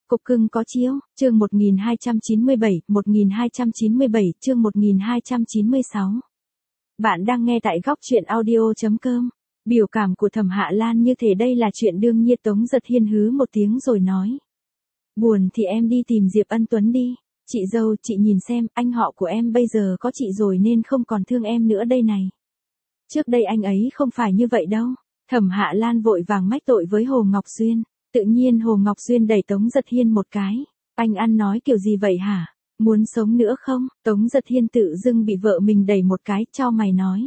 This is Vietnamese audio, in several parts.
Cục cưng có chiếu, chương 1297, chương 1296. Bạn đang nghe tại góc truyện audio.com. Biểu cảm của Thẩm Hạ Lan như thể đây là chuyện đương nhiên. Tống Giật Hiên hứ một tiếng rồi nói. Buồn thì em đi tìm Diệp Ân Tuấn đi. Chị dâu, chị nhìn xem, anh họ của em bây giờ có chị rồi nên không còn thương em nữa đây này. Trước đây anh ấy không phải như vậy đâu. Thẩm Hạ Lan vội vàng mách tội với Hồ Ngọc Duyên. Tự nhiên Hồ Ngọc Duyên đẩy Tống Giật Hiên một cái. Anh ăn nói kiểu gì vậy hả? Muốn sống nữa không? Tống Giật Hiên tự dưng bị vợ mình đẩy một cái, chau mày nói.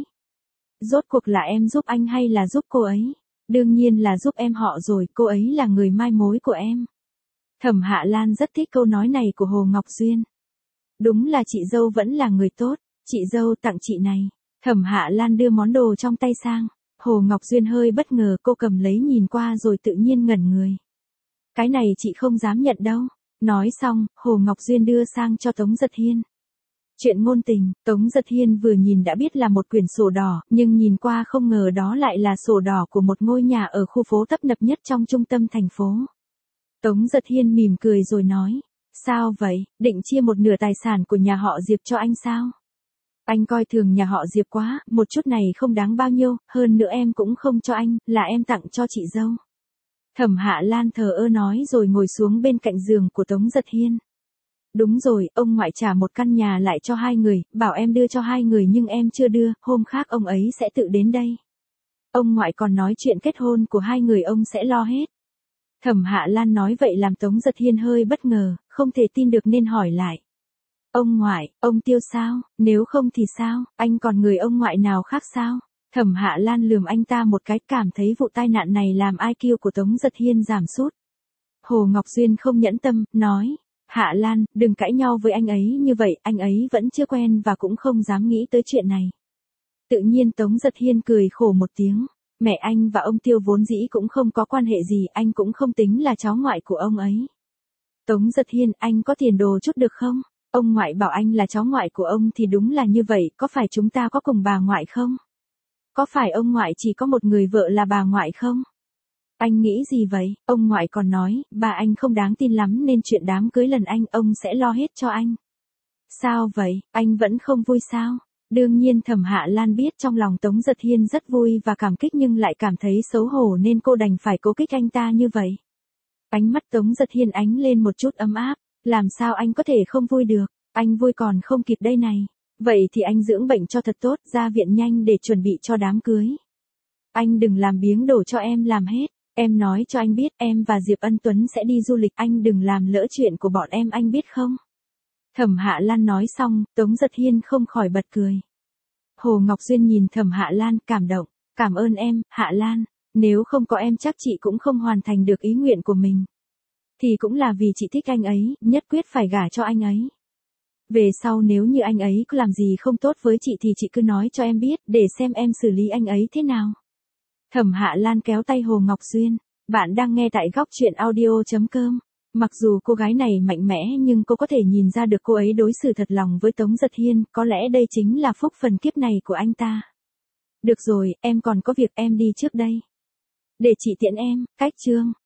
Rốt cuộc là em giúp anh hay là giúp cô ấy? Đương nhiên là giúp em họ rồi, cô ấy là người mai mối của em. Thẩm Hạ Lan rất thích câu nói này của Hồ Ngọc Duyên. Đúng là chị dâu vẫn là người tốt, chị dâu tặng chị này. Thẩm Hạ Lan đưa món đồ trong tay sang. Hồ Ngọc Duyên hơi bất ngờ, cô cầm lấy nhìn qua rồi tự nhiên ngẩn người. Cái này chị không dám nhận đâu. Nói xong, Hồ Ngọc Duyên đưa sang cho Tống Giật Hiên. Chuyện ngôn tình, Tống Giật Hiên vừa nhìn đã biết là một quyển sổ đỏ, nhưng nhìn qua không ngờ đó lại là sổ đỏ của một ngôi nhà ở khu phố tấp nập nhất trong trung tâm thành phố. Tống Giật Hiên mỉm cười rồi nói, sao vậy, định chia một nửa tài sản của nhà họ Diệp cho anh sao? Anh coi thường nhà họ Diệp quá, một chút này không đáng bao nhiêu, hơn nữa em cũng không cho anh, là em tặng cho chị dâu. Thẩm Hạ Lan thờ ơ nói rồi ngồi xuống bên cạnh giường của Tống Giật Hiên. Đúng rồi, ông ngoại trả một căn nhà lại cho hai người, bảo em đưa cho hai người nhưng em chưa đưa, hôm khác ông ấy sẽ tự đến đây. Ông ngoại còn nói chuyện kết hôn của hai người ông sẽ lo hết. Thẩm Hạ Lan nói vậy làm Tống Giật Hiên hơi bất ngờ, không thể tin được nên hỏi lại. Ông ngoại, ông Tiêu sao, nếu không thì sao, anh còn người ông ngoại nào khác sao? Thẩm Hạ Lan lườm anh ta một cái, cảm thấy vụ tai nạn này làm IQ của Tống Giật Hiên giảm sút. Hồ Ngọc Duyên không nhẫn tâm, nói, Hạ Lan, đừng cãi nhau với anh ấy như vậy, anh ấy vẫn chưa quen và cũng không dám nghĩ tới chuyện này. Tự nhiên Tống Giật Hiên cười khổ một tiếng, mẹ anh và ông Tiêu vốn dĩ cũng không có quan hệ gì, anh cũng không tính là cháu ngoại của ông ấy. Tống Giật Hiên, anh có tiền đồ chút được không? Ông ngoại bảo anh là cháu ngoại của ông thì đúng là như vậy, có phải chúng ta có cùng bà ngoại không? Có phải ông ngoại chỉ có một người vợ là bà ngoại không? Anh nghĩ gì vậy? Ông ngoại còn nói, bà anh không đáng tin lắm nên chuyện đám cưới lần ông sẽ lo hết cho anh. Sao vậy, anh vẫn không vui sao? Đương nhiên Thẩm Hạ Lan biết trong lòng Tống Giật Hiên rất vui và cảm kích nhưng lại cảm thấy xấu hổ nên cô đành phải cố kích anh ta như vậy. Ánh mắt Tống Giật Hiên ánh lên một chút ấm áp, làm sao anh có thể không vui được, anh vui còn không kịp đây này. Vậy thì anh dưỡng bệnh cho thật tốt, ra viện nhanh để chuẩn bị cho đám cưới. Anh đừng làm biếng đổ cho em làm hết. Em nói cho anh biết em và Diệp Ân Tuấn sẽ đi du lịch, anh đừng làm lỡ chuyện của bọn em, anh biết không? Thẩm Hạ Lan nói xong, Tống Giật Hiên không khỏi bật cười. Hồ Ngọc Duyên nhìn Thẩm Hạ Lan, cảm động, cảm ơn em, Hạ Lan, nếu không có em chắc chị cũng không hoàn thành được ý nguyện của mình. Thì cũng là vì chị thích anh ấy, nhất quyết phải gả cho anh ấy. Về sau nếu như anh ấy có làm gì không tốt với chị thì chị cứ nói cho em biết, để xem em xử lý anh ấy thế nào. Thẩm Hạ Lan kéo tay Hồ Ngọc Duyên. Bạn đang nghe tại góc truyện audio.com. Mặc dù cô gái này mạnh mẽ nhưng cô có thể nhìn ra được cô ấy đối xử thật lòng với Tống Giật Hiên, có lẽ đây chính là phúc phần kiếp này của anh ta. Được rồi, em còn có việc, em đi trước đây. Để chị tiễn em, cách chương.